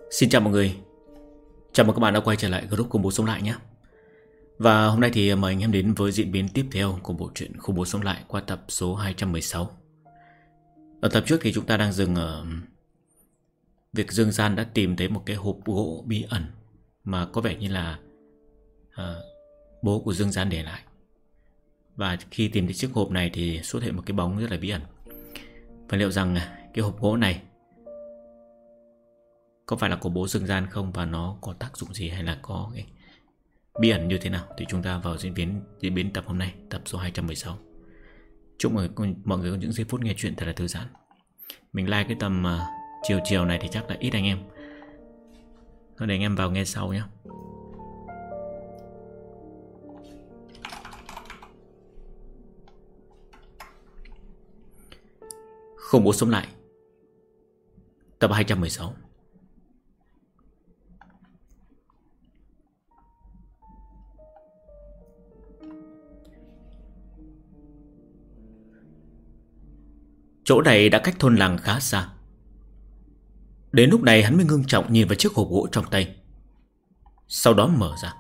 Xin chào mọi người. Chào mừng các bạn đã quay trở lại group Khủng Bố Sống Lại nhé. Và hôm nay thì mời anh em đến với diễn biến tiếp theo của bộ truyện Khủng Bố Sống Lại qua tập số 216. Ở tập trước thì chúng ta đang dừng ở việc Dương Gian đã tìm thấy một cái hộp gỗ bí ẩn mà có vẻ như là bố của Dương Gian để lại. Và khi tìm thấy chiếc hộp này thì xuất hiện một cái bóng rất là bí ẩn. Và liệu rằng cái hộp gỗ này có phải là của bố Dương Gian không, và nó có tác dụng gì hay là có cái bí ẩn như thế nào, thì chúng ta vào diễn biến tập hôm nay, tập số 216. Chúc mọi người có những giây phút nghe chuyện thật là thư giãn. Mình like cái tầm chiều này thì chắc là ít anh em, thôi để anh em vào nghe sau nhé. Khủng Bố Sống Lại tập 216. Chỗ này đã cách thôn làng khá xa. Đến lúc này hắn mới ngưng trọng nhìn vào chiếc hộp gỗ trong tay, sau đó mở ra.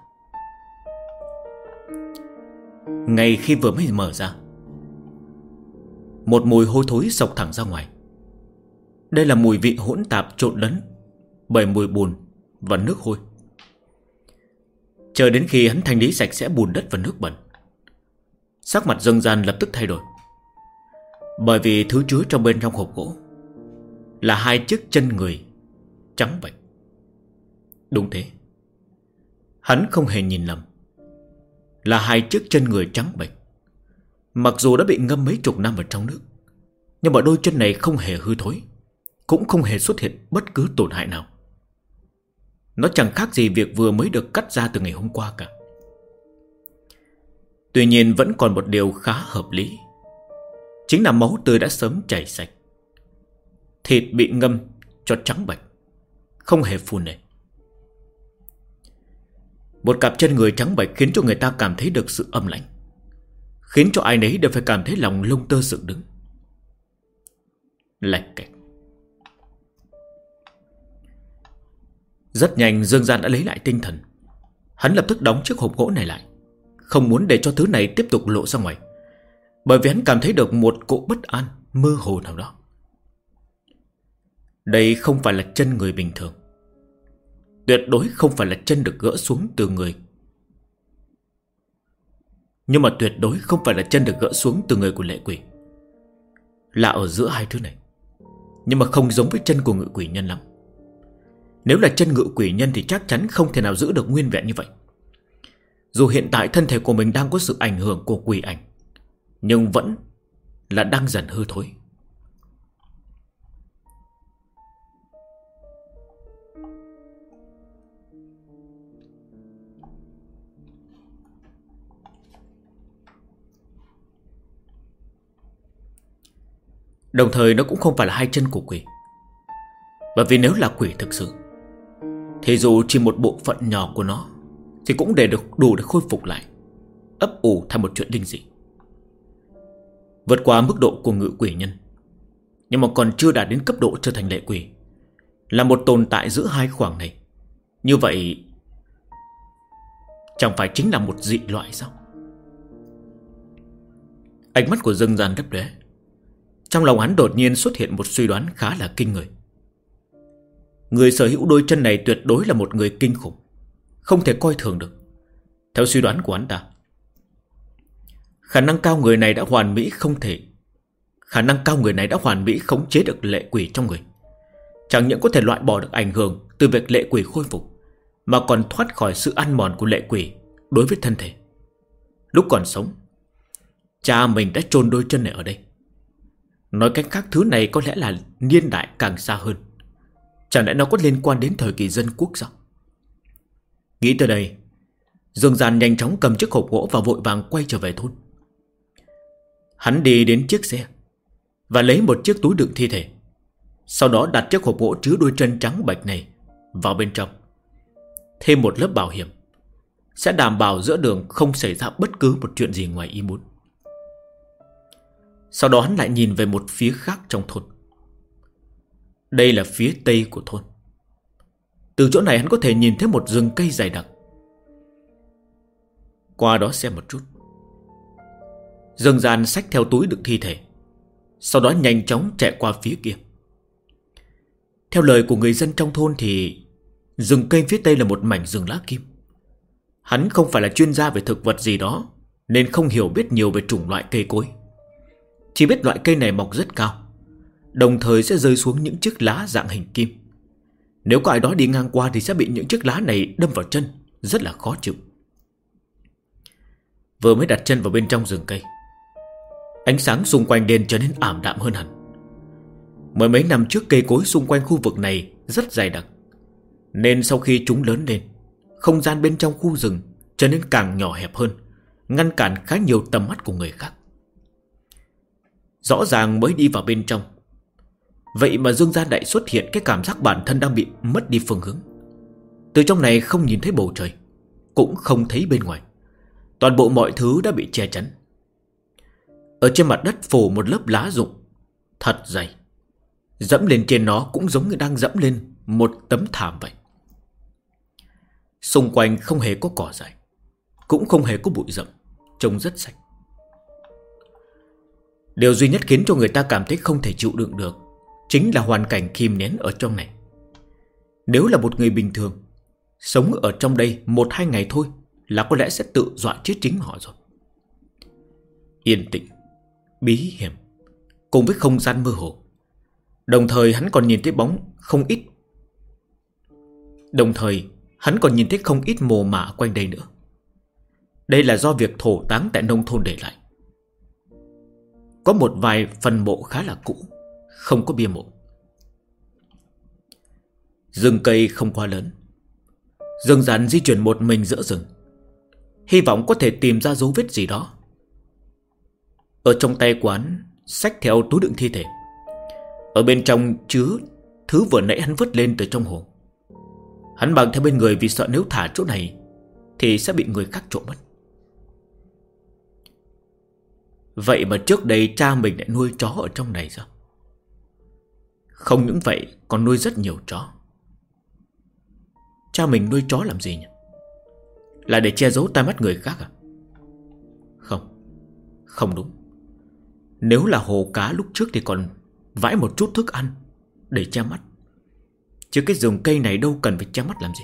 Ngay khi vừa mới mở ra, một mùi hôi thối xộc thẳng ra ngoài. Đây là mùi vị hỗn tạp trộn lẫn bởi mùi bùn và nước hôi. Chờ đến khi hắn thanh lý sạch sẽ bùn đất và nước bẩn, sắc mặt Dương Gian lập tức thay đổi. Bởi vì thứ chứa bên trong hộp gỗ là hai chiếc chân người trắng bệch. Đúng thế, hắn không hề nhìn lầm, là hai chiếc chân người trắng bệch. Mặc dù đã bị ngâm mấy chục năm vào trong nước, nhưng mà đôi chân này không hề hư thối, cũng không hề xuất hiện bất cứ tổn hại nào. Nó chẳng khác gì việc vừa mới được cắt ra từ ngày hôm qua cả. Tuy nhiên vẫn còn một điều khá hợp lý, chính là máu tươi đã sớm chảy sạch, thịt bị ngâm cho trắng bệch, không hề phù nề. Một cặp chân người trắng bệch khiến cho người ta cảm thấy được sự âm lãnh, khiến cho ai nấy đều phải cảm thấy lòng lông tơ dựng đứng. Lạch cạch. Rất nhanh Dương Gian đã lấy lại tinh thần. Hắn lập tức đóng chiếc hộp gỗ này lại, không muốn để cho thứ này tiếp tục lộ ra ngoài, bởi vì hắn cảm thấy được một cỗ bất an mơ hồ nào đó. Đây không phải là chân người bình thường, tuyệt đối không phải là chân được gỡ xuống từ người. Nhưng mà tuyệt đối không phải là chân được gỡ xuống từ người của lệ quỷ. Là ở giữa hai thứ này, nhưng mà không giống với chân của ngự quỷ nhân lắm. Nếu là chân ngự quỷ nhân thì chắc chắn không thể nào giữ được nguyên vẹn như vậy. Dù hiện tại thân thể của mình đang có sự ảnh hưởng của quỷ ảnh, nhưng vẫn là đang dần hư thối. Đồng thời nó cũng không phải là hai chân của quỷ. Bởi vì nếu là quỷ thực sự thì dù chỉ một bộ phận nhỏ của nó thì cũng đủ để khôi phục lại, ấp ủ thành một chuyện linh dị, vượt qua mức độ của ngự quỷ nhân, nhưng mà còn chưa đạt đến cấp độ trở thành lệ quỷ, là một tồn tại giữa hai khoảng này. Như vậy chẳng phải chính là một dị loại sao? Ánh mắt của Dương Gian lấp lóe. Trong lòng hắn đột nhiên xuất hiện một suy đoán khá là kinh người. Người sở hữu đôi chân này tuyệt đối là một người kinh khủng, không thể coi thường được. Theo suy đoán của hắn ta, khả năng cao người này đã hoàn mỹ khống chế được lệ quỷ trong người. Chẳng những có thể loại bỏ được ảnh hưởng từ việc lệ quỷ khôi phục, mà còn thoát khỏi sự ăn mòn của lệ quỷ đối với thân thể. Lúc còn sống, cha mình đã chôn đôi chân này ở đây. Nói cách khác, thứ này có lẽ là niên đại càng xa hơn. Chẳng lẽ nó có liên quan đến thời kỳ dân quốc sao? Nghĩ tới đây, Dương Gian nhanh chóng cầm chiếc hộp gỗ và vội vàng quay trở về thôn. Hắn đi đến chiếc xe và lấy một chiếc túi đựng thi thể, sau đó đặt chiếc hộp gỗ chứa đôi chân trắng bệch này vào bên trong, thêm một lớp bảo hiểm, sẽ đảm bảo giữa đường không xảy ra bất cứ một chuyện gì ngoài ý muốn. Sau đó hắn lại nhìn về một phía khác trong thôn. Đây là phía tây của thôn. Từ chỗ này hắn có thể nhìn thấy một rừng cây dày đặc. Qua đó xem một chút. Dương Gian xách theo túi đựng thi thể, sau đó nhanh chóng chạy qua phía kia. Theo lời của người dân trong thôn thì rừng cây phía tây là một mảnh rừng lá kim. Hắn không phải là chuyên gia về thực vật gì đó, nên không hiểu biết nhiều về chủng loại cây cối. Chỉ biết loại cây này mọc rất cao, đồng thời sẽ rơi xuống những chiếc lá dạng hình kim. Nếu có ai đó đi ngang qua thì sẽ bị những chiếc lá này đâm vào chân, rất là khó chịu. Vừa mới đặt chân vào bên trong rừng cây, ánh sáng xung quanh đêm trở nên ảm đạm hơn hẳn. Mười mấy năm trước cây cối xung quanh khu vực này rất dày đặc, nên sau khi chúng lớn lên, không gian bên trong khu rừng trở nên càng nhỏ hẹp hơn, ngăn cản khá nhiều tầm mắt của người khác. Rõ ràng mới đi vào bên trong, vậy mà Dương Gia Đại xuất hiện cái cảm giác bản thân đang bị mất đi phương hướng. Từ trong này không nhìn thấy bầu trời, cũng không thấy bên ngoài. Toàn bộ mọi thứ đã bị che chắn. Ở trên mặt đất phủ một lớp lá rụng thật dày, dẫm lên trên nó cũng giống như đang dẫm lên một tấm thảm vậy. Xung quanh không hề có cỏ dại, cũng không hề có bụi rậm, trông rất sạch. Điều duy nhất khiến cho người ta cảm thấy không thể chịu đựng được chính là hoàn cảnh kìm nén ở trong này. Nếu là một người bình thường, sống ở trong đây 1-2 ngày thôi là có lẽ sẽ tự dọa chết chính họ rồi. Yên tĩnh, bí hiểm, cùng với không gian mơ hồ. Đồng thời hắn còn nhìn thấy không ít mồ mả quanh đây nữa. Đây là do việc thổ táng tại nông thôn để lại. Có một vài phần mộ khá là cũ, không có bia mộ. Rừng cây không quá lớn, Dương Giản di chuyển một mình giữa rừng, hy vọng có thể tìm ra dấu vết gì đó. Ở trong tay quán xách theo túi đựng thi thể, ở bên trong chứa thứ vừa nãy hắn vớt lên từ trong hồ. Hắn mang theo bên người vì sợ nếu thả chỗ này thì sẽ bị người khác trộm mất. Vậy mà trước đây cha mình lại nuôi chó ở trong này sao? Không những vậy còn nuôi rất nhiều chó. Cha mình nuôi chó làm gì nhỉ? Là để che giấu tai mắt người khác à? Không đúng. Nếu là hồ cá lúc trước thì còn vãi một chút thức ăn để che mắt, chứ cái rừng cây này đâu cần phải che mắt làm gì.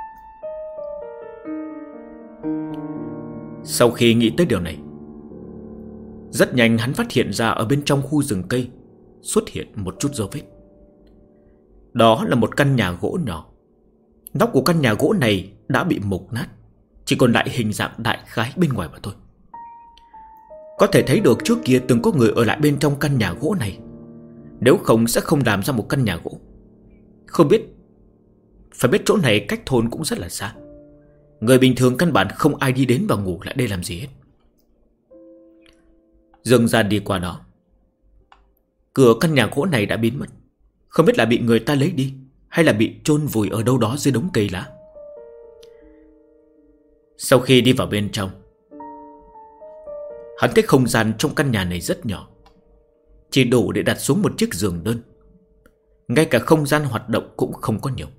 Sau khi nghĩ tới điều này, rất nhanh hắn phát hiện ra ở bên trong khu rừng cây xuất hiện một chút dấu vết. Đó là một căn nhà gỗ nhỏ. Nóc của căn nhà gỗ này đã bị mục nát, chỉ còn lại hình dạng đại khái bên ngoài mà thôi. Có thể thấy được trước kia từng có người ở lại bên trong căn nhà gỗ này, nếu không sẽ không làm ra một căn nhà gỗ. Không biết, phải biết chỗ này cách thôn cũng rất là xa. Người bình thường căn bản không ai đi đến và ngủ lại đây làm gì hết. Dương Gian đi qua đó. Cửa căn nhà gỗ này đã biến mất, không biết là bị người ta lấy đi hay là bị chôn vùi ở đâu đó dưới đống cây lá. Sau khi đi vào bên trong, hắn thấy không gian trong căn nhà này rất nhỏ, chỉ đủ để đặt xuống một chiếc giường đơn. Ngay cả không gian hoạt động cũng không có nhiều.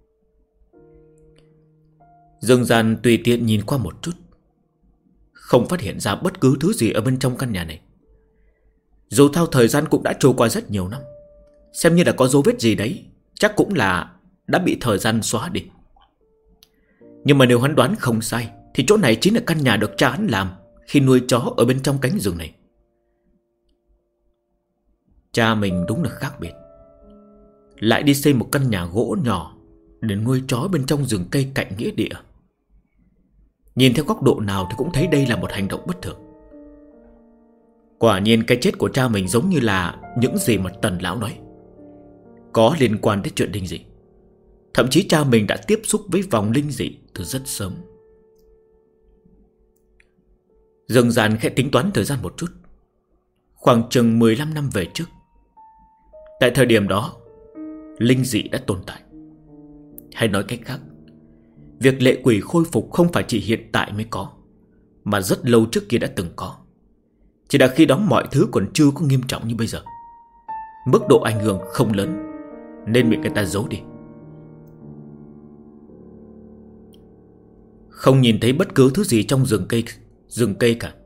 Dương Gian tùy tiện nhìn qua một chút, không phát hiện ra bất cứ thứ gì ở bên trong căn nhà này. Dù theo thời gian cũng đã trôi qua rất nhiều năm, xem như là có dấu vết gì đấy, chắc cũng là đã bị thời gian xóa đi. Nhưng mà nếu hắn đoán không sai thì chỗ này chính là căn nhà được cha hắn làm khi nuôi chó ở bên trong cánh rừng này. Cha mình đúng là khác biệt, lại đi xây một căn nhà gỗ nhỏ để nuôi chó bên trong rừng cây cạnh nghĩa địa. Nhìn theo góc độ nào thì cũng thấy đây là một hành động bất thường. Quả nhiên cái chết của cha mình giống như là những gì mà Tần lão nói, có liên quan đến chuyện linh dị. Thậm chí cha mình đã tiếp xúc với vòng linh dị từ rất sớm. Dương Gian khẽ tính toán thời gian một chút. Khoảng chừng 15 năm về trước, tại thời điểm đó linh dị đã tồn tại. Hay nói cách khác, việc lệ quỷ khôi phục không phải chỉ hiện tại mới có, mà rất lâu trước kia đã từng có. Chỉ là khi đó mọi thứ còn chưa có nghiêm trọng như bây giờ, mức độ ảnh hưởng không lớn, nên bị người ta giấu đi. Không nhìn thấy bất cứ thứ gì trong rừng cây cả.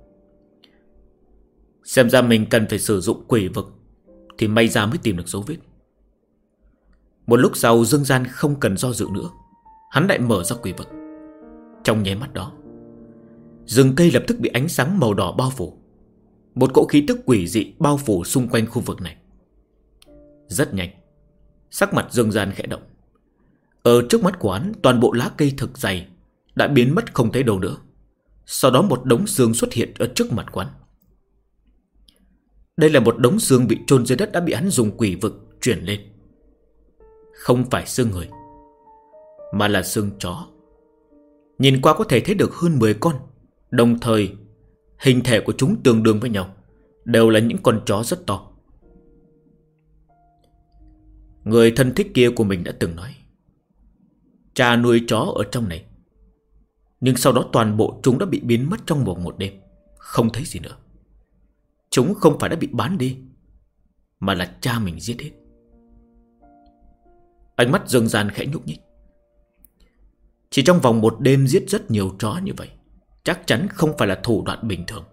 Xem ra mình cần phải sử dụng quỷ vực thì may ra mới tìm được dấu vết. Một lúc sau Dương Gian không cần do dự nữa, hắn lại mở ra quỷ vực. Trong nháy mắt đó, rừng cây lập tức bị ánh sáng màu đỏ bao phủ. Một cỗ khí tức quỷ dị bao phủ xung quanh khu vực này. Rất nhanh, sắc mặt Dương Gian khẽ động. Ở trước mắt của hắn, toàn bộ lá cây thực dày đã biến mất không thấy đâu nữa. Sau đó một đống xương xuất hiện ở trước mặt quán. Đây là một đống xương bị chôn dưới đất đã bị hắn dùng quỷ vực chuyển lên. Không phải xương người, mà là xương chó. Nhìn qua có thể thấy được hơn 10 con. Đồng thời hình thể của chúng tương đương với nhau, đều là những con chó rất to. Người thân thích kia của mình đã từng nói cha nuôi chó ở trong này, nhưng sau đó toàn bộ chúng đã bị biến mất trong một đêm, không thấy gì nữa. Chúng không phải đã bị bán đi, mà là cha mình giết hết. Ánh mắt Dương Gian khẽ nhúc nhích. Chỉ trong vòng một đêm giết rất nhiều chó như vậy, chắc chắn không phải là thủ đoạn bình thường.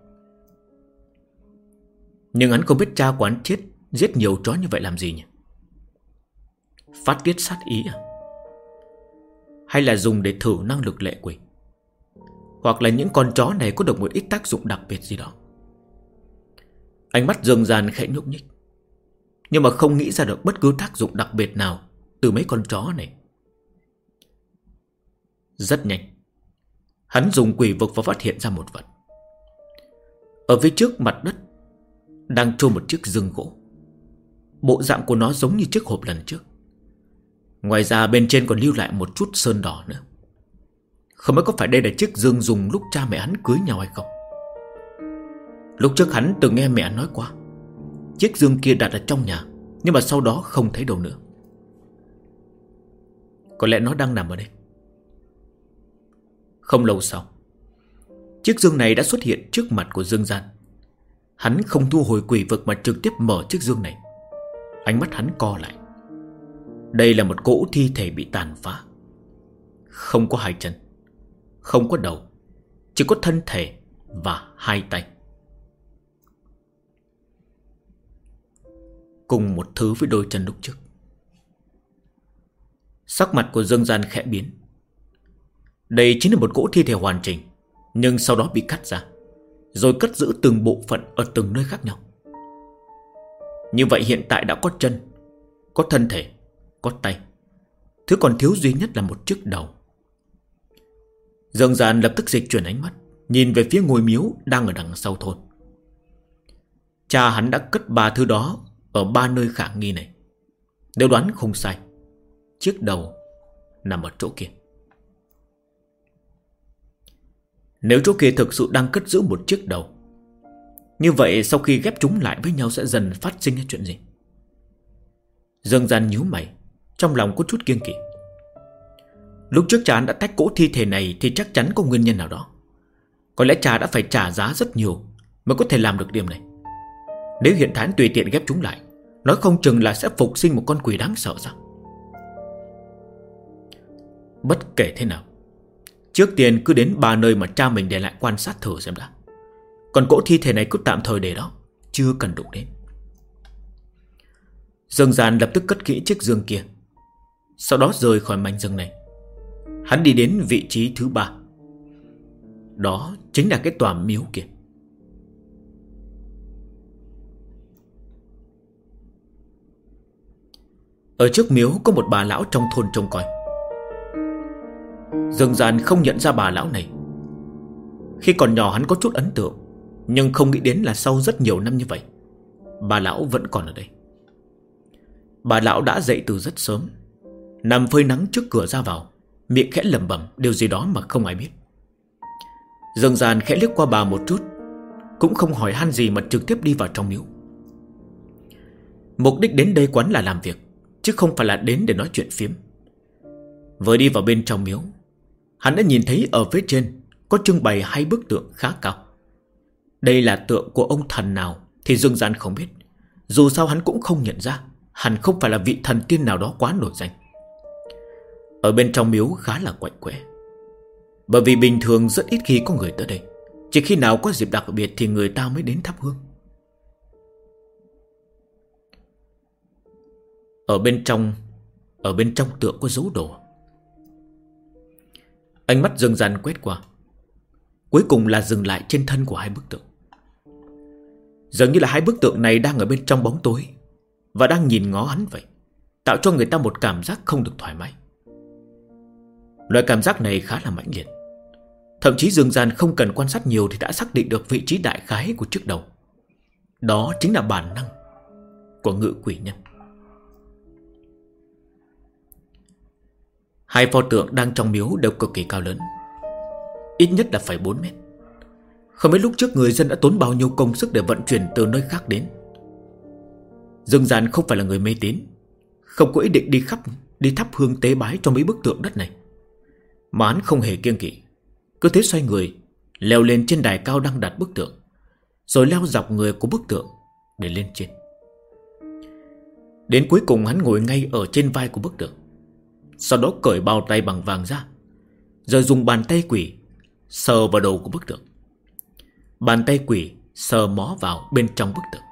Nhưng hắn không biết cha của hắn chết giết nhiều chó như vậy làm gì nhỉ? Phát tiết sát ý à? Hay là dùng để thử năng lực lệ quỷ? Hoặc là những con chó này có được một ít tác dụng đặc biệt gì đó? Ánh mắt Dương Gian khẽ nhúc nhích, nhưng mà không nghĩ ra được bất cứ tác dụng đặc biệt nào từ mấy con chó này. Rất nhanh, hắn dùng quỷ vực và phát hiện ra một vật. Ở phía trước mặt đất đang trôi một chiếc giường gỗ. Bộ dạng của nó giống như chiếc hộp lần trước. Ngoài ra bên trên còn lưu lại một chút sơn đỏ nữa. Không biết có phải đây là chiếc giường dùng lúc cha mẹ hắn cưới nhau hay không. Lúc trước hắn từng nghe mẹ nói qua, chiếc giường kia đặt ở trong nhà, nhưng mà sau đó không thấy đâu nữa. Có lẽ nó đang nằm ở đây. Không lâu sau, chiếc giường này đã xuất hiện trước mặt của Dương Gian. Hắn không thu hồi quỷ vực mà trực tiếp mở chiếc giường này. Ánh mắt hắn co lại. Đây là một cỗ thi thể bị tàn phá. Không có hai chân, không có đầu, chỉ có thân thể và hai tay. Cùng một thứ với đôi chân lúc trước. Sắc mặt của Dương Gian khẽ biến. Đây chính là một cỗ thi thể hoàn chỉnh, nhưng sau đó bị cắt ra, rồi cất giữ từng bộ phận ở từng nơi khác nhau. Như vậy hiện tại đã có chân, có thân thể, có tay. Thứ còn thiếu duy nhất là một chiếc đầu. Dương Gian lập tức dịch chuyển ánh mắt, nhìn về phía ngôi miếu đang ở đằng sau thôn. Cha hắn đã cất 3 thứ đó ở 3 nơi khả nghi này. Nếu đoán không sai, chiếc đầu nằm ở chỗ kia. Nếu chỗ kia thực sự đang cất giữ một chiếc đầu, như vậy sau khi ghép chúng lại với nhau sẽ dần phát sinh ra chuyện gì? Dương Gian nhíu mày, trong lòng có chút kiêng kỵ. Lúc trước cha đã tách cỗ thi thể này thì chắc chắn có nguyên nhân nào đó. Có lẽ cha đã phải trả giá rất nhiều mới có thể làm được điểm này. Nếu hiện tại tùy tiện ghép chúng lại, nói không chừng là sẽ phục sinh một con quỷ đáng sợ sao? Bất kể thế nào, trước tiên cứ đến 3 nơi mà cha mình để lại quan sát thử xem đã. Còn cỗ thi thể này cứ tạm thời để đó, chưa cần đụng đến. Dương Gian lập tức cất kỹ chiếc giường kia, sau đó rời khỏi mảnh rừng này. Hắn đi đến vị trí thứ 3. Đó chính là cái tòa miếu kia. Ở trước miếu có một bà lão trong thôn trông coi. Dương Gian không nhận ra bà lão này. Khi còn nhỏ hắn có chút ấn tượng, nhưng không nghĩ đến là sau rất nhiều năm như vậy, bà lão vẫn còn ở đây. Bà lão đã dậy từ rất sớm, nằm phơi nắng trước cửa ra vào, miệng khẽ lẩm bẩm điều gì đó mà không ai biết. Dương Gian khẽ liếc qua bà một chút, cũng không hỏi han gì mà trực tiếp đi vào trong miếu. Mục đích đến đây quán là làm việc, chứ không phải là đến để nói chuyện phiếm. Vừa đi vào bên trong miếu, hắn đã nhìn thấy ở phía trên có trưng bày 2 bức tượng khá cao. Đây là tượng của ông thần nào thì Dương Gian không biết. Dù sao hắn cũng không nhận ra, hẳn không phải là vị thần tiên nào đó quá nổi danh. Ở bên trong miếu khá là quạnh quẽ. Bởi vì bình thường rất ít khi có người tới đây. Chỉ khi nào có dịp đặc biệt thì người ta mới đến thắp hương. Ở bên trong tượng có dấu đồ. Ánh mắt dần dần quét qua, cuối cùng là dừng lại trên thân của hai bức tượng. Dường như là hai bức tượng này đang ở bên trong bóng tối và đang nhìn ngó hắn vậy, tạo cho người ta một cảm giác không được thoải mái. Loại cảm giác này khá là mãnh liệt. Thậm chí Dương Gian không cần quan sát nhiều thì đã xác định được vị trí đại khái của chiếc đầu. Đó chính là bản năng của Ngự Quỷ Nhân. Hai pho tượng đang trong miếu đều cực kỳ cao lớn, ít nhất là phải 4 mét. Không biết lúc trước người dân đã tốn bao nhiêu công sức để vận chuyển từ nơi khác đến. Dương Gian không phải là người mê tín, không có ý định đi thắp hương tế bái cho mấy bức tượng đất này, mà hắn không hề kiêng kỵ, cứ thế xoay người leo lên trên đài cao đang đặt bức tượng, rồi leo dọc người của bức tượng để lên trên. Đến cuối cùng hắn ngồi ngay ở trên vai của bức tượng, sau đó cởi bao tay bằng vàng ra, rồi dùng bàn tay quỷ sờ vào đầu của bức tượng. Bàn tay quỷ sờ mó vào bên trong bức tượng.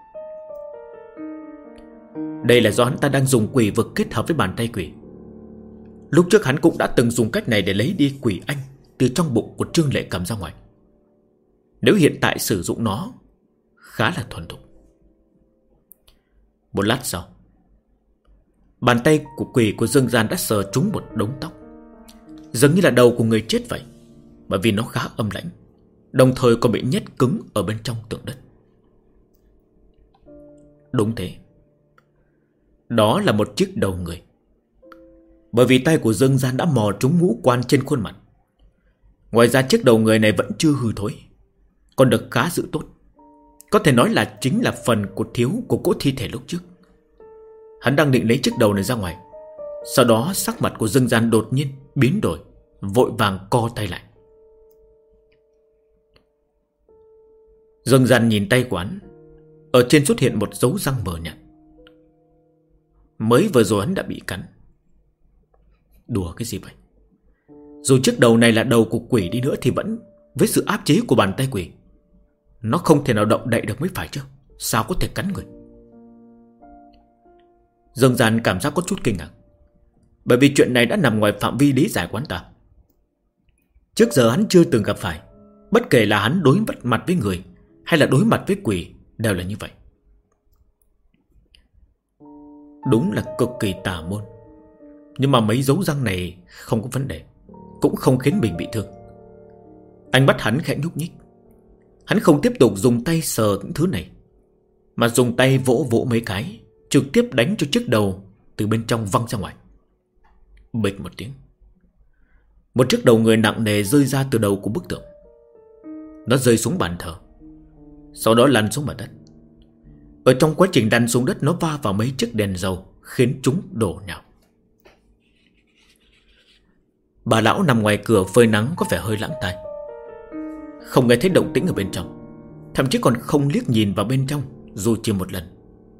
Đây là do hắn ta đang dùng quỷ vực kết hợp với bàn tay quỷ. Lúc trước hắn cũng đã từng dùng cách này để lấy đi quỷ anh từ trong bụng của Trương Lệ Cầm ra ngoài. Nếu hiện tại sử dụng nó khá là thuần thục. Một lát sau, bàn tay của quỷ của Dương Gian đã sờ trúng một đống tóc, giống như là đầu của người chết vậy, bởi vì nó khá âm lãnh, đồng thời còn bị nhét cứng ở bên trong tượng đất. Đúng thế, đó là một chiếc đầu người. Bởi vì tay của Dương Gian đã mò trúng ngũ quan trên khuôn mặt. Ngoài ra chiếc đầu người này vẫn chưa hư thối, còn được khá giữ tốt. Có thể nói là chính là phần của thiếu của cỗ thi thể lúc trước. Hắn đang định lấy chiếc đầu này ra ngoài, sau đó sắc mặt của Dương Gian đột nhiên biến đổi, vội vàng co tay lại. Dương Gian nhìn tay của hắn, ở trên xuất hiện một dấu răng mờ nhạt. Mới vừa rồi hắn đã bị cắn. Đùa cái gì vậy? Dù chiếc đầu này là đầu của quỷ đi nữa thì vẫn với sự áp chế của bàn tay quỷ, nó không thể nào động đậy được mới phải chứ. Sao có thể cắn người? Dương Gian cảm giác có chút kinh ngạc, bởi vì chuyện này đã nằm ngoài phạm vi lý giải của hắn ta. Trước giờ hắn chưa từng gặp phải, bất kể là hắn đối mặt với người hay là đối mặt với quỷ đều là như vậy. Đúng là cực kỳ tà môn. Nhưng mà mấy dấu răng này không có vấn đề, cũng không khiến mình bị thương. Ánh mắt hắn khẽ nhúc nhích. Hắn không tiếp tục dùng tay sờ những thứ này, mà dùng tay vỗ vỗ mấy cái, trực tiếp đánh cho chiếc đầu từ bên trong văng ra ngoài. Bịch một tiếng, một chiếc đầu người nặng nề rơi ra từ đầu của bức tượng. Nó rơi xuống bàn thờ, sau đó lăn xuống mặt đất. Ở trong quá trình lăn xuống đất, nó va vào mấy chiếc đèn dầu, khiến chúng đổ nhào. Bà lão nằm ngoài cửa phơi nắng có vẻ hơi lãng tai, không nghe thấy động tĩnh ở bên trong, thậm chí còn không liếc nhìn vào bên trong dù chỉ một lần.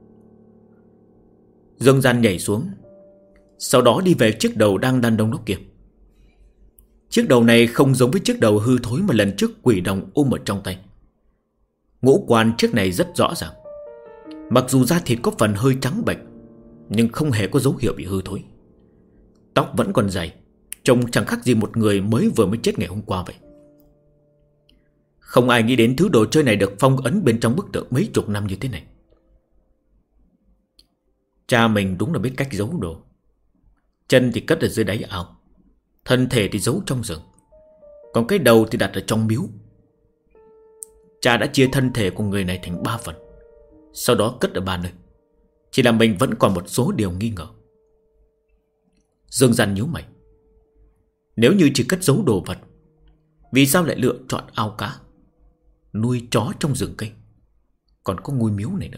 Dương Gian nhảy xuống, sau đó đi về chiếc đầu đang đan đông đúc kia. Chiếc đầu này không giống với chiếc đầu hư thối mà lần trước quỷ đồng ôm ở trong tay. Ngũ quan chiếc này rất rõ ràng. Mặc dù da thịt có phần hơi trắng bệch, nhưng không hề có dấu hiệu bị hư thối. Tóc vẫn còn dày, trông chẳng khác gì một người mới chết ngày hôm qua vậy. Không ai nghĩ đến thứ đồ chơi này được phong ấn bên trong bức tượng mấy chục năm như thế này. Cha mình đúng là biết cách giấu đồ. Chân thì cất ở dưới đáy ao, thân thể thì giấu trong rừng, còn cái đầu thì đặt ở trong miếu. Cha đã chia thân thể của người này thành 3 phần, sau đó cất ở 3 nơi. Chỉ là mình vẫn còn một số điều nghi ngờ. Dương Gian nhíu mày. Nếu như chỉ cất giấu đồ vật, vì sao lại lựa chọn ao cá, nuôi chó trong rừng cây, còn có ngôi miếu này nữa?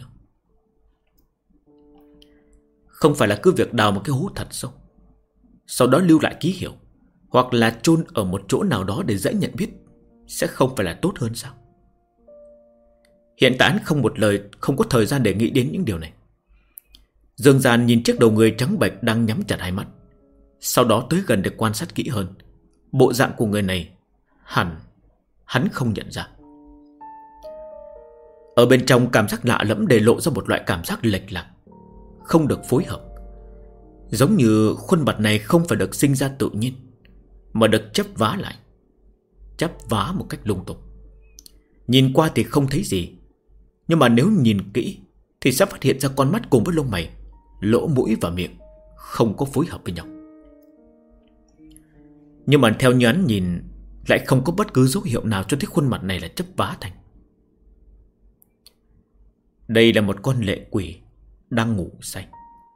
Không phải là cứ việc đào một cái hố thật sâu, sau đó lưu lại ký hiệu, hoặc là chôn ở một chỗ nào đó để dễ nhận biết, sẽ không phải là tốt hơn sao? Hiện tại hắn không có thời gian để nghĩ đến những điều này. Dương Gian nhìn chiếc đầu người trắng bệch đang nhắm chặt hai mắt, sau đó tới gần để quan sát kỹ hơn. Bộ dạng của người này Hẳn hắn không nhận ra. Ở bên trong cảm giác lạ lẫm để lộ ra một loại cảm giác lệch lạc, không được phối hợp. Giống như khuôn mặt này không phải được sinh ra tự nhiên, mà được chắp vá lại. Chắp vá một cách lung tung. Nhìn qua thì không thấy gì, nhưng mà nếu nhìn kỹ thì sẽ phát hiện ra con mắt cùng với lông mày, lỗ mũi và miệng không có phối hợp với nhau. Nhưng mà theo như hắn nhìn, lại không có bất cứ dấu hiệu nào cho thấy khuôn mặt này là chắp vá thành. Đây là một con lệ quỷ đang ngủ say.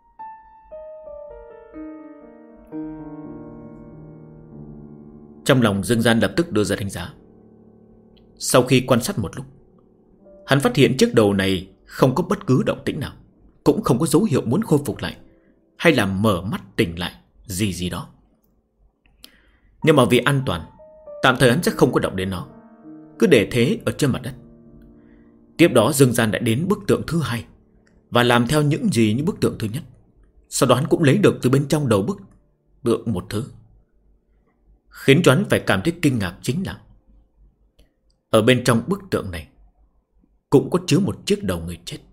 Trong lòng Dương Gian lập tức đưa ra đánh giá. Sau khi quan sát một lúc, hắn phát hiện chiếc đầu này không có bất cứ động tĩnh nào, cũng không có dấu hiệu muốn khôi phục lại hay là mở mắt tỉnh lại gì đó. Nhưng mà vì an toàn, tạm thời hắn sẽ không có động đến nó, cứ để thế ở trên mặt đất. Tiếp đó Dương Gian đã đến bức tượng thứ hai và làm theo những gì như bức tượng thứ nhất. Sau đó hắn cũng lấy được từ bên trong đầu bức tượng một thứ khiến cho hắn phải cảm thấy kinh ngạc, chính là ở bên trong bức tượng này cũng có chứa một chiếc đầu người chết.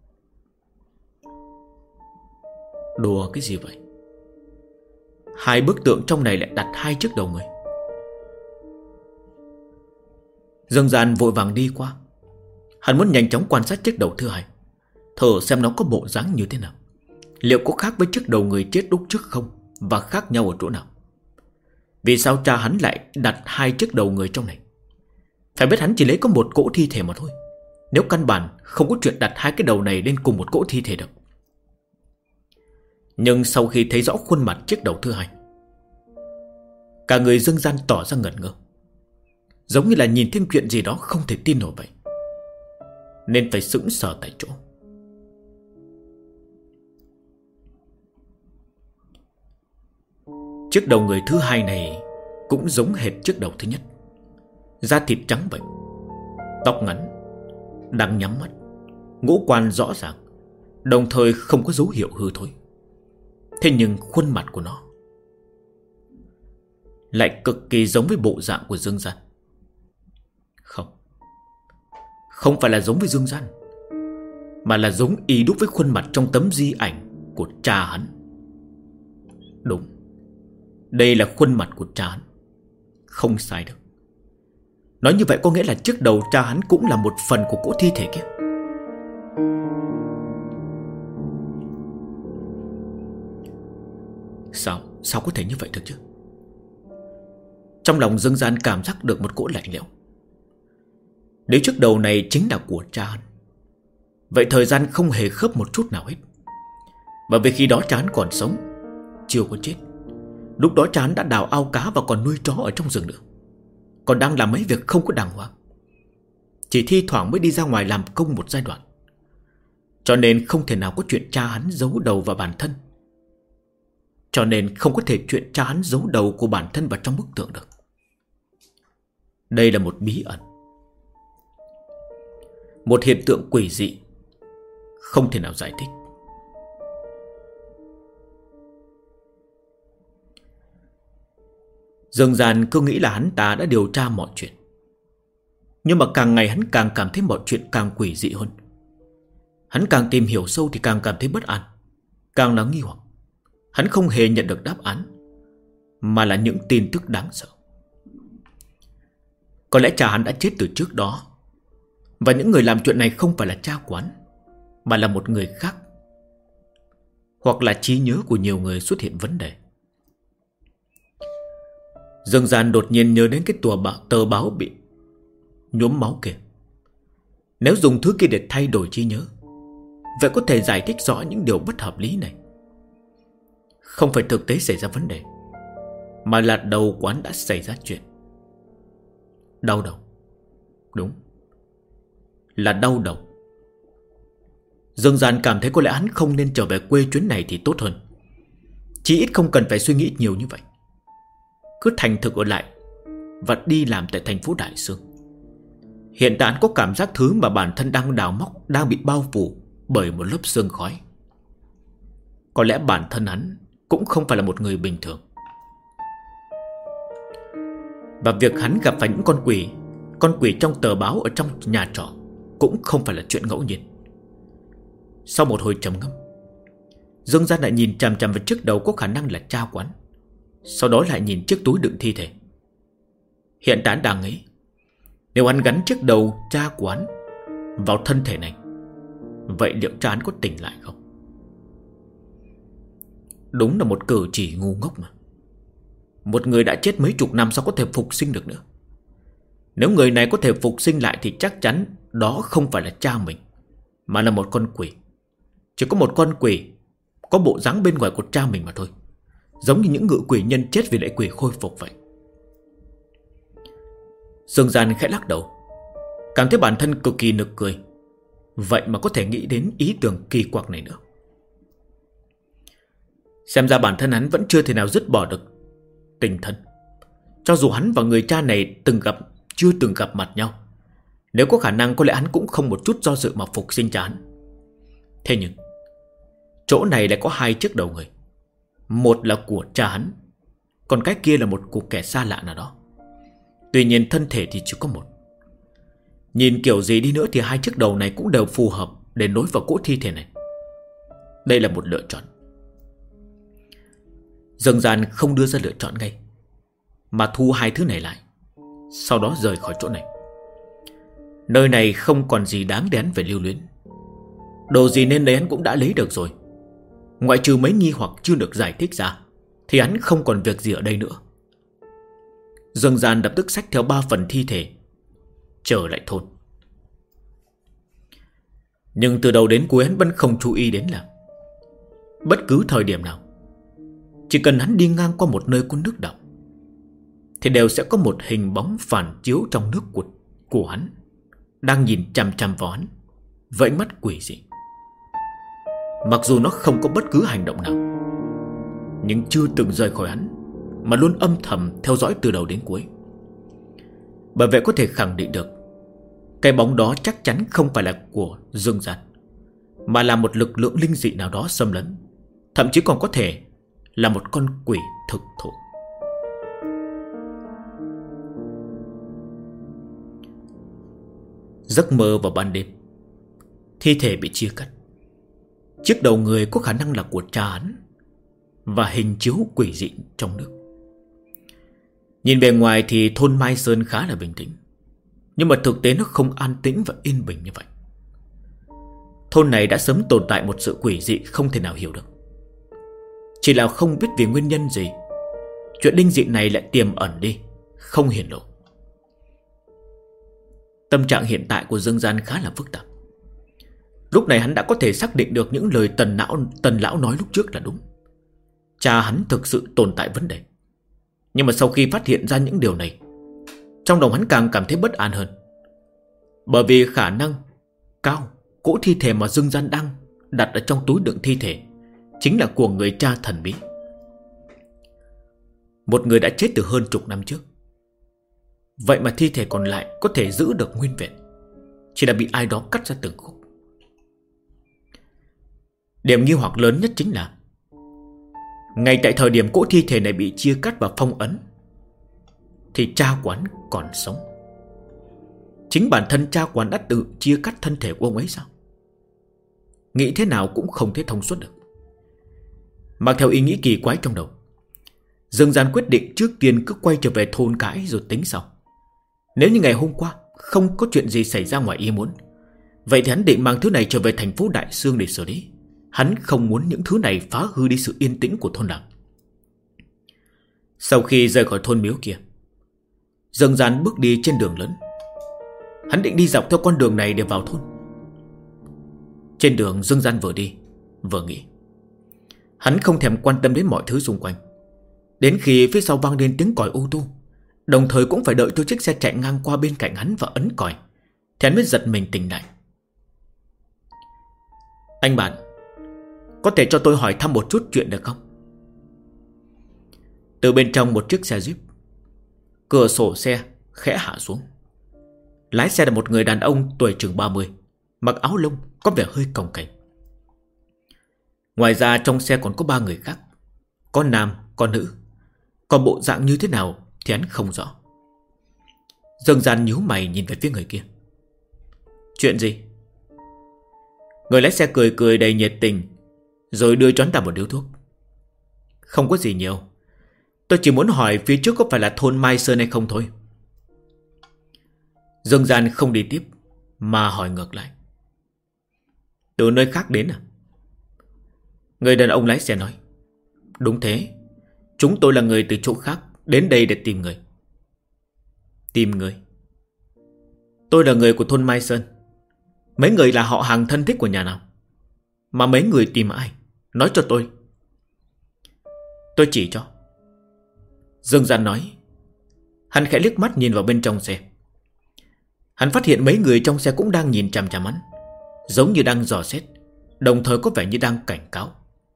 Đùa cái gì vậy? Hai bức tượng trong này lại đặt hai chiếc đầu người. Dương Gian vội vàng đi qua. Hắn muốn nhanh chóng quan sát chiếc đầu thứ hai, thử xem nó có bộ dáng như thế nào, liệu có khác với chiếc đầu người chết lúc trước không, và khác nhau ở chỗ nào. Vì sao cha hắn lại đặt hai chiếc đầu người trong này? Phải biết hắn chỉ lấy có một cỗ thi thể mà thôi. Nếu căn bản không có chuyện đặt hai cái đầu này lên cùng một cỗ thi thể được. Nhưng sau khi thấy rõ khuôn mặt chiếc đầu thứ hai, cả người Dương Gian tỏ ra ngẩn ngơ, giống như là nhìn thêm chuyện gì đó không thể tin nổi vậy, nên phải sững sờ tại chỗ. Chiếc đầu người thứ hai này cũng giống hệt chiếc đầu thứ nhất. Da thịt trắng bệch, tóc ngắn, đang nhắm mắt, ngũ quan rõ ràng, đồng thời không có dấu hiệu hư thối. Thế nhưng khuôn mặt của nó lại cực kỳ giống với bộ dạng của Dương Gian. Không phải là giống với Dương Gian, mà là giống y đúc với khuôn mặt trong tấm di ảnh của cha hắn. Đúng, đây là khuôn mặt của cha hắn, không sai được. Nói như vậy có nghĩa là chiếc đầu cha hắn cũng là một phần của cỗ thi thể kia. Sao có thể như vậy được chứ? Trong lòng Dương Gian cảm giác được một cỗ lạnh lẽo. Nếu chiếc đầu này chính là của cha hắn, vậy thời gian không hề khớp một chút nào hết. Bởi vì khi đó cha hắn còn sống, chưa có chết. Lúc đó cha hắn đã đào ao cá và còn nuôi chó ở trong rừng nữa, còn đang làm mấy việc không có đàng hoàng, chỉ thi thoảng mới đi ra ngoài làm công một giai đoạn. Cho nên không thể nào có chuyện cha hắn giấu đầu vào bản thân. Cho nên không có thể chuyện cha hắn giấu đầu của bản thân vào trong bức tượng được. Đây là một bí ẩn, một hiện tượng quỷ dị, không thể nào giải thích. Dương Gian cứ nghĩ là hắn ta đã điều tra mọi chuyện, nhưng mà càng ngày hắn càng cảm thấy mọi chuyện càng quỷ dị hơn. Hắn càng tìm hiểu sâu thì càng cảm thấy bất an, càng là nghi hoặc. Hắn không hề nhận được đáp án, mà là những tin tức đáng sợ. Có lẽ cha hắn đã chết từ trước đó, và những người làm chuyện này không phải là cha quán, mà là một người khác, hoặc là trí nhớ của nhiều người xuất hiện vấn đề. Dương Gian đột nhiên nhớ đến cái tờ báo bị nhuốm máu kia. Nếu dùng thứ kia để thay đổi trí nhớ, vậy có thể giải thích rõ những điều bất hợp lý này. Không phải thực tế xảy ra vấn đề, mà là đầu quán đã xảy ra chuyện. Đau đầu. Đúng, là đau đầu. Dương Gian cảm thấy có lẽ hắn không nên trở về quê chuyến này thì tốt hơn. Chí ít không cần phải suy nghĩ nhiều như vậy, cứ thành thực ở lại và đi làm tại thành phố Đại Sương. Hiện tại hắn có cảm giác thứ mà bản thân đang đào móc đang bị bao phủ bởi một lớp sương khói. Có lẽ bản thân hắn cũng không phải là một người bình thường. Và việc hắn gặp phải những con quỷ trong tờ báo ở trong nhà trọ cũng không phải là chuyện ngẫu nhiên. Sau một hồi trầm ngâm, Dương Gian lại nhìn chằm chằm vào chiếc đầu có khả năng là cha quán. Sau đó lại nhìn chiếc túi đựng thi thể. Hiện tại đang nghĩ, nếu hắn gắn chiếc đầu cha quán vào thân thể này, vậy liệu cha hắn có tỉnh lại không? Đúng là một cử chỉ ngu ngốc mà. Một người đã chết mấy chục năm sao có thể phục sinh được nữa? Nếu người này có thể phục sinh lại thì chắc chắn đó không phải là cha mình, mà là một con quỷ. Chỉ có một con quỷ có bộ dáng bên ngoài của cha mình mà thôi. Giống như những ngự quỷ nhân chết vì lệ quỷ khôi phục vậy. Dương Gian khẽ lắc đầu, cảm thấy bản thân cực kỳ nực cười. Vậy mà có thể nghĩ đến ý tưởng kỳ quặc này nữa. Xem ra bản thân hắn vẫn chưa thể nào dứt bỏ được tình thân. Cho dù hắn và người cha này chưa từng gặp mặt nhau, nếu có khả năng có lẽ hắn cũng không một chút do dự mà phục sinh cha hắn. Thế nhưng chỗ này lại có hai chiếc đầu người. Một là của cha hắn, còn cái kia là một của kẻ xa lạ nào đó. Tuy nhiên thân thể thì chỉ có một. Nhìn kiểu gì đi nữa thì hai chiếc đầu này cũng đều phù hợp để nối vào cỗ thi thể này. Đây là một lựa chọn. Dương Gian không đưa ra lựa chọn ngay, mà thu hai thứ này lại, sau đó rời khỏi chỗ này. Nơi này không còn gì đáng để hắn phải lưu luyến. Đồ gì nên lấy hắn cũng đã lấy được rồi. Ngoại trừ mấy nghi hoặc chưa được giải thích ra, thì hắn không còn việc gì ở đây nữa. Dương Gian lập tức xách theo 3 phần thi thể trở lại thôn. Nhưng từ đầu đến cuối hắn vẫn không chú ý đến là bất cứ thời điểm nào, chỉ cần hắn đi ngang qua một nơi có nước đọng, thì đều sẽ có một hình bóng phản chiếu trong nước của hắn, đang nhìn chằm chằm vào hắn với ánh mắt quỷ dị. Mặc dù nó không có bất cứ hành động nào, nhưng chưa từng rời khỏi hắn, mà luôn âm thầm theo dõi từ đầu đến cuối. Bởi vậy có thể khẳng định được cái bóng đó chắc chắn không phải là của Dương Gian, mà là một lực lượng linh dị nào đó xâm lấn. Thậm chí còn có thể là một con quỷ thực thụ. Giấc mơ vào ban đêm, thi thể bị chia cắt. Chiếc đầu người có khả năng là của cha hắn, và hình chiếu quỷ dị trong nước. Nhìn bề ngoài thì thôn Mai Sơn khá là bình tĩnh, nhưng mà thực tế nó không an tĩnh và yên bình như vậy. Thôn này đã sớm tồn tại một sự quỷ dị không thể nào hiểu được. Chỉ là không biết vì nguyên nhân gì, chuyện linh dị này lại tiềm ẩn đi, không hiển lộ. Tâm trạng hiện tại của Dương Gian khá là phức tạp. Lúc này hắn đã có thể xác định được những lời Tần Lão nói lúc trước là đúng. Cha hắn thực sự tồn tại vấn đề. Nhưng mà sau khi phát hiện ra những điều này, trong lòng hắn càng cảm thấy bất an hơn. Bởi vì khả năng cao cỗ thi thể mà Dương Gian đang đặt ở trong túi đựng thi thể chính là của người cha thần bí. Một người đã chết từ hơn chục năm trước. Vậy mà thi thể còn lại có thể giữ được nguyên vẹn, chỉ là bị ai đó cắt ra từng khúc. Điểm nghi hoặc lớn nhất chính là ngay tại thời điểm cỗ thi thể này bị chia cắt và phong ấn, thì cha quán còn sống. Chính bản thân cha quán đã tự chia cắt thân thể của ông ấy sao? Nghĩ thế nào cũng không thể thông suốt được. Mặc theo ý nghĩ kỳ quái trong đầu, Dương Gian quyết định trước tiên cứ quay trở về thôn cãi rồi tính sau. Nếu như ngày hôm qua không có chuyện gì xảy ra ngoài ý muốn, vậy thì hắn định mang thứ này trở về thành phố Đại Sương để xử lý. Hắn không muốn những thứ này phá hư đi sự yên tĩnh của thôn làng. Sau khi rời khỏi thôn miếu kia, Dương Gian bước đi trên đường lớn. Hắn định đi dọc theo con đường này để vào thôn. Trên đường Dương Gian vừa đi vừa nghĩ. Hắn không thèm quan tâm đến mọi thứ xung quanh. Đến khi phía sau vang lên tiếng còi ô tô, đồng thời cũng phải đợi cho chiếc xe chạy ngang qua bên cạnh hắn và ấn còi, thì hắn mới giật mình tỉnh lại. Anh bạn, có thể cho tôi hỏi thăm một chút chuyện được không? Từ bên trong một chiếc xe Jeep, cửa sổ xe khẽ hạ xuống. Lái xe là một người đàn ông tuổi chừng 30, mặc áo lông có vẻ hơi cồng kềnh. Ngoài ra trong xe còn có 3 người khác, có nam, có nữ. Còn bộ dạng như thế nào thì hắn không rõ. Dương Gian nhíu mày nhìn về phía người kia. Chuyện gì? Người lái xe cười cười đầy nhiệt tình, rồi đưa cho hắn ta một điếu thuốc. Không có gì nhiều, tôi chỉ muốn hỏi phía trước có phải là thôn Mai Sơn hay không thôi. Dương Gian không đi tiếp, mà hỏi ngược lại. Từ nơi khác đến à? Người đàn ông lái xe nói. Đúng thế, chúng tôi là người từ chỗ khác đến đây để tìm người. Tìm người? Tôi là người của thôn Mai Sơn. Mấy người là họ hàng thân thích của nhà nào? Mà mấy người tìm ai? Nói cho tôi. Tôi chỉ cho. Dương Gian nói. Hắn khẽ liếc mắt nhìn vào bên trong xe. Hắn phát hiện mấy người trong xe cũng đang nhìn chằm chằm hắn, giống như đang dò xét, đồng thời có vẻ như đang cảnh cáo.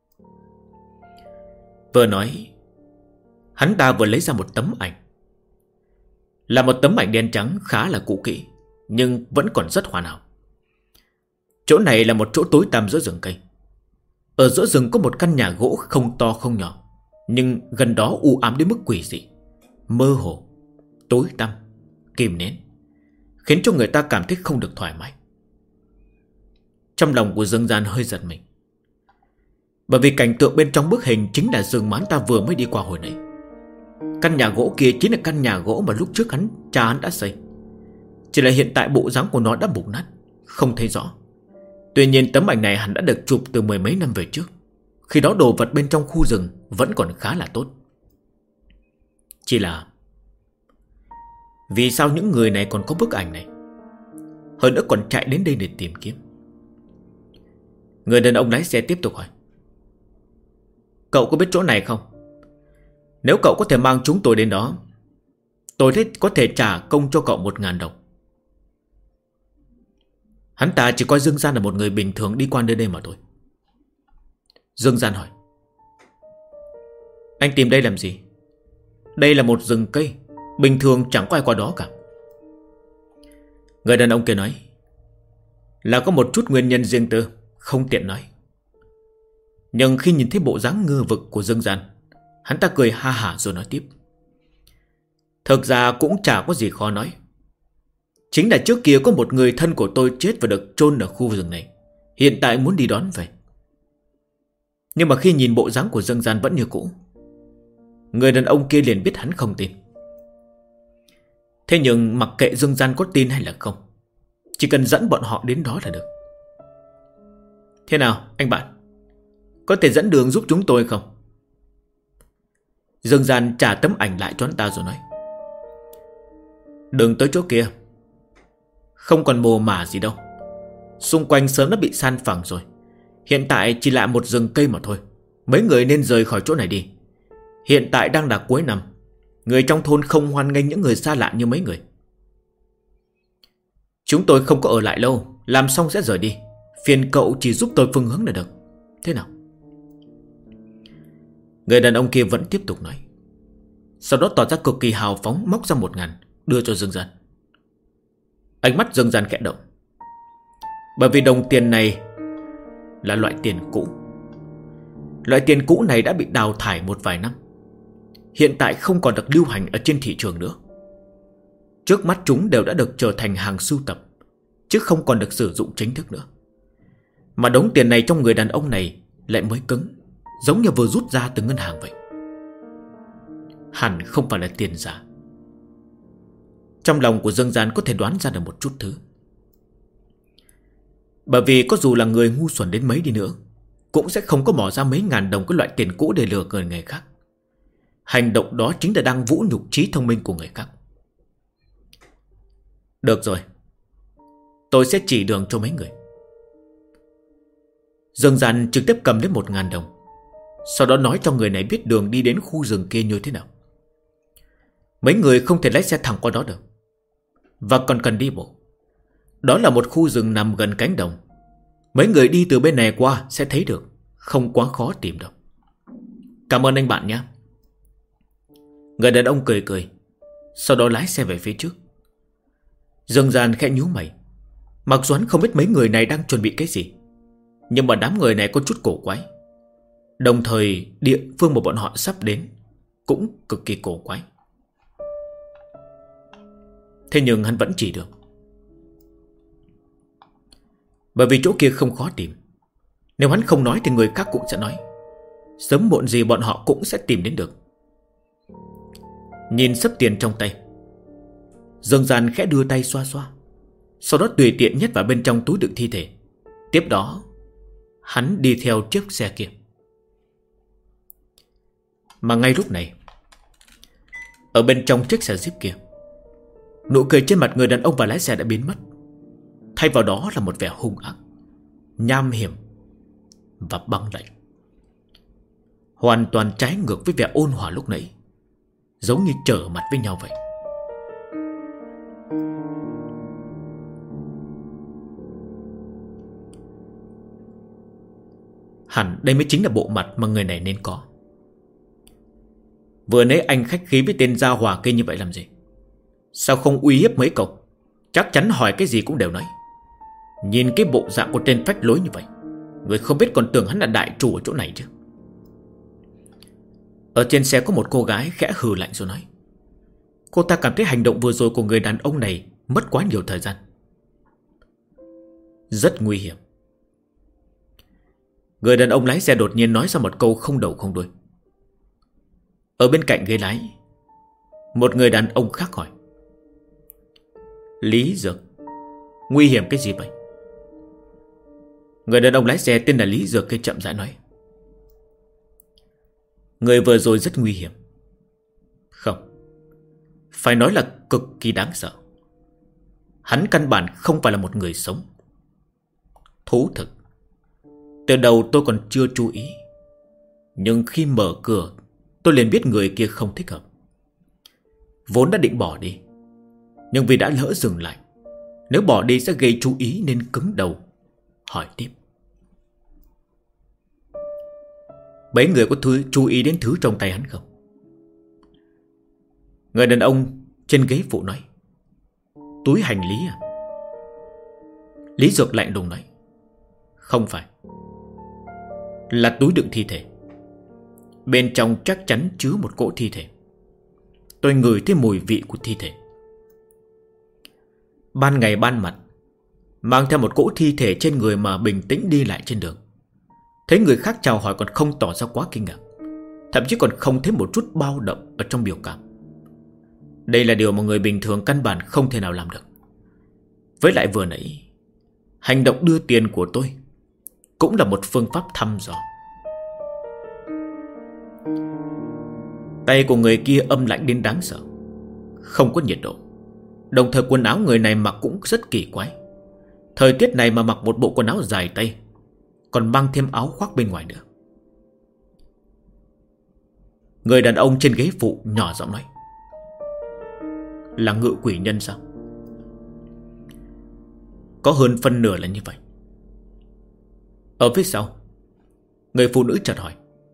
Vừa nói, hắn ta vừa lấy ra một tấm ảnh. Là một tấm ảnh đen trắng khá là cũ kỹ, nhưng vẫn còn rất hoàn hảo. Chỗ này là một chỗ tối tăm giữa rừng cây. Ở giữa rừng có một căn nhà gỗ không to không nhỏ, nhưng gần đó u ám đến mức quỷ dị, mơ hồ, tối tăm, kìm nén, khiến cho người ta cảm thấy không được thoải mái. Trong lòng của Dương Gian hơi giật mình, bởi vì cảnh tượng bên trong bức hình chính là rừng mà hắn ta vừa mới đi qua hồi nãy. Căn nhà gỗ kia chính là căn nhà gỗ mà lúc trước cha hắn đã xây, chỉ là hiện tại bộ dáng của nó đã mục nát, không thấy rõ. Tuy nhiên tấm ảnh này hắn đã được chụp từ mười mấy năm về trước, khi đó đồ vật bên trong khu rừng vẫn còn khá là tốt. Chỉ là vì sao những người này còn có bức ảnh này, hơn nữa còn chạy đến đây để tìm kiếm? Người đàn ông lái xe tiếp tục hỏi. Cậu có biết chỗ này không? Nếu cậu có thể mang chúng tôi đến đó, tôi có thể trả công cho cậu 1.000 đồng. Hắn ta chỉ coi Dương Gian là một người bình thường đi qua nơi đây mà thôi. Dương Gian hỏi. Anh tìm đây làm gì? Đây là một rừng cây, bình thường chẳng có ai qua đó cả. Người đàn ông kia nói. Là có một chút nguyên nhân riêng tư, không tiện nói. Nhưng khi nhìn thấy bộ dáng ngơ vực của Dương Gian, hắn ta cười ha hả rồi nói tiếp. Thực ra cũng chả có gì khó nói. Chính là trước kia có một người thân của tôi chết và được chôn ở khu rừng này, hiện tại muốn đi đón về. Nhưng mà khi nhìn bộ dáng của Dương Gian vẫn như cũ, người đàn ông kia liền biết hắn không tin. Thế nhưng mặc kệ Dương Gian có tin hay là không, chỉ cần dẫn bọn họ đến đó là được. Thế nào anh bạn, có thể dẫn đường giúp chúng tôi không? Dương Gian trả tấm ảnh lại cho hắn ta rồi nói. Đừng tới chỗ kia, không còn mồ mả gì đâu. Xung quanh sớm đã bị san phẳng rồi, hiện tại chỉ là một rừng cây mà thôi. Mấy người nên rời khỏi chỗ này đi. Hiện tại đang là cuối năm, người trong thôn không hoan nghênh những người xa lạ như mấy người. Chúng tôi không có ở lại lâu, làm xong sẽ rời đi. Phiền cậu chỉ giúp tôi phương hướng là được. Thế nào? Người đàn ông kia vẫn tiếp tục nói. Sau đó tỏ ra cực kỳ hào phóng, móc ra 1.000 đưa cho Dương Gian. Ánh mắt Dương Gian khẽ động, bởi vì đồng tiền này là loại tiền cũ. Loại tiền cũ này đã bị đào thải một vài năm, hiện tại không còn được lưu hành ở trên thị trường nữa. Trước mắt chúng đều đã được trở thành hàng sưu tập, chứ không còn được sử dụng chính thức nữa. Mà đống tiền này trong người đàn ông này lại mới cứng, giống như vừa rút ra từ ngân hàng vậy. Hẳn không phải là tiền giả. Trong lòng của Dương Gian có thể đoán ra được một chút thứ. Bởi vì có dù là người ngu xuẩn đến mấy đi nữa, cũng sẽ không có bỏ ra mấy ngàn đồng cái loại tiền cũ để lừa người khác. Hành động đó chính là đang vũ nhục trí thông minh của người khác. Được rồi, tôi sẽ chỉ đường cho mấy người. Dương Gian trực tiếp cầm đến 1.000 đồng, sau đó nói cho người này biết đường đi đến khu rừng kia như thế nào. Mấy người không thể lái xe thẳng qua đó được, và còn cần đi bộ. Đó là một khu rừng nằm gần cánh đồng. Mấy người đi từ bên này qua sẽ thấy được, không quá khó tìm đâu. Cảm ơn anh bạn nhé. Người đàn ông cười cười, sau đó lái xe về phía trước. Dương Gian khẽ nhíu mày. Mặc dù hắn không biết mấy người này đang chuẩn bị cái gì, nhưng mà đám người này có chút cổ quái. Đồng thời địa phương mà bọn họ sắp đến cũng cực kỳ cổ quái. Thế nhưng hắn vẫn chỉ được. Bởi vì chỗ kia không khó tìm. Nếu hắn không nói thì người khác cũng sẽ nói. Sớm muộn gì bọn họ cũng sẽ tìm đến được. Nhìn sấp tiền trong tay, Dương Gian khẽ đưa tay xoa xoa, sau đó tùy tiện nhét vào bên trong túi đựng thi thể. Tiếp đó hắn đi theo chiếc xe kia. Mà ngay lúc này, ở bên trong chiếc xe Jeep kia, nụ cười trên mặt người đàn ông và lái xe đã biến mất. Thay vào đó là một vẻ hung ác, nham hiểm và băng lạnh, hoàn toàn trái ngược với vẻ ôn hòa lúc nãy, giống như trở mặt với nhau vậy. Hẳn đây mới chính là bộ mặt mà người này nên có. Vừa nãy anh khách khí với tên gia hỏa kia như vậy làm gì? Sao không uy hiếp mấy câu? Chắc chắn hỏi cái gì cũng đều nói. Nhìn cái bộ dạng của tên phách lối như vậy, người không biết còn tưởng hắn là đại chủ ở chỗ này chứ. Ở trên xe có một cô gái khẽ hừ lạnh rồi nói. Cô ta cảm thấy hành động vừa rồi của người đàn ông này mất quá nhiều thời gian, rất nguy hiểm. Người đàn ông lái xe đột nhiên nói ra một câu không đầu không đuôi. Ở bên cạnh ghế lái, một người đàn ông khác hỏi. Lý Dược, nguy hiểm cái gì vậy? Người đàn ông lái xe tên là Lý Dược kia chậm rãi nói. Người vừa rồi rất nguy hiểm. Không, phải nói là cực kỳ đáng sợ. Hắn căn bản không phải là một người sống. Thú thực, từ đầu tôi còn chưa chú ý, nhưng khi mở cửa tôi liền biết người kia không thích hợp. Vốn đã định bỏ đi, nhưng vì đã lỡ dừng lại, nếu bỏ đi sẽ gây chú ý nên cứng đầu hỏi tiếp. Mấy người có chú ý đến thứ trong tay hắn không? Người đàn ông trên ghế phụ nói. Túi hành lý à? Lý Dược lạnh lùng nói. Không phải, là túi đựng thi thể. Bên trong chắc chắn chứa một cỗ thi thể. Tôi ngửi thấy mùi vị của thi thể. Ban ngày ban mặt, mang theo một cỗ thi thể trên người mà bình tĩnh đi lại trên đường, thấy người khác chào hỏi còn không tỏ ra quá kinh ngạc, thậm chí còn không thấy một chút bao động ở trong biểu cảm. Đây là điều mà người bình thường căn bản không thể nào làm được. Với lại vừa nãy, hành động đưa tiền của tôi cũng là một phương pháp thăm dò. Tay của người kia âm lạnh đến đáng sợ, không có nhiệt độ. Đồng thời quần áo người này mặc cũng rất kỳ quái. Thời tiết này mà mặc một bộ quần áo dài tay, còn mang thêm áo khoác bên ngoài nữa. Người đàn ông trên ghế phụ nhỏ giọng nói. Là ngự quỷ nhân sao? Có hơn phân nửa là như vậy. Ở phía sau, người phụ nữ chợt hỏi.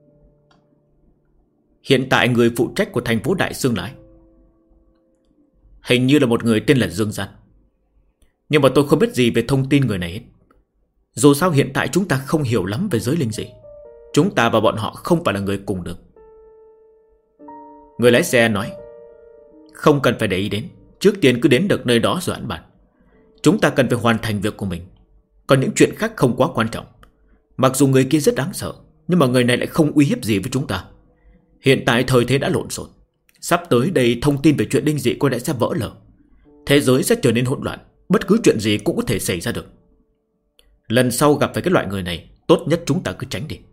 Hiện tại người phụ trách của thành phố Đại Xương là ai? Hình như là một người tên là Dương Gian. Nhưng mà tôi không biết gì về thông tin người này hết. Dù sao hiện tại chúng ta không hiểu lắm về giới linh dị. Chúng ta và bọn họ không phải là người cùng đường. Người lái xe nói. Không cần phải để ý đến, trước tiên cứ đến được nơi đó rồi hẳn bàn. Chúng ta cần phải hoàn thành việc của mình. Còn những chuyện khác không quá quan trọng. Mặc dù người kia rất đáng sợ, nhưng mà người này lại không uy hiếp gì với chúng ta. Hiện tại thời thế đã lộn xộn. Sắp tới đây thông tin về chuyện linh dị có lẽ sẽ vỡ lở. Thế giới sẽ trở nên hỗn loạn. Bất cứ chuyện gì cũng có thể xảy ra được. Lần sau gặp phải cái loại người này, tốt nhất chúng ta cứ tránh đi.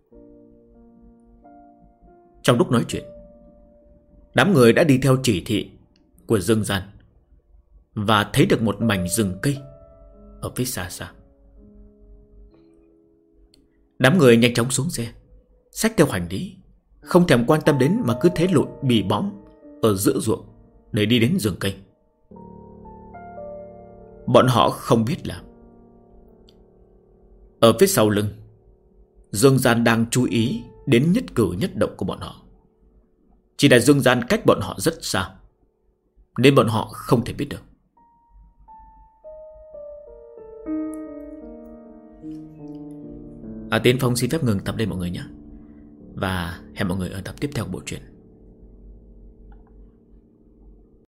Trong lúc nói chuyện, đám người đã đi theo chỉ thị của Dương Gian và thấy được một mảnh rừng cây ở phía xa xa. Đám người nhanh chóng xuống xe, xách theo hành lý, không thèm quan tâm đến mà cứ thế lội bì bõm ở giữa ruộng để đi đến rừng cây. Bọn họ không biết là ở phía sau lưng, Dương Gian đang chú ý đến nhất cử nhất động của bọn họ. Chỉ là Dương Gian cách bọn họ rất xa, nên bọn họ không thể biết được. Tiến Phong xin phép ngừng tập đây mọi người nhé. Và hẹn mọi người ở tập tiếp theo của bộ truyện.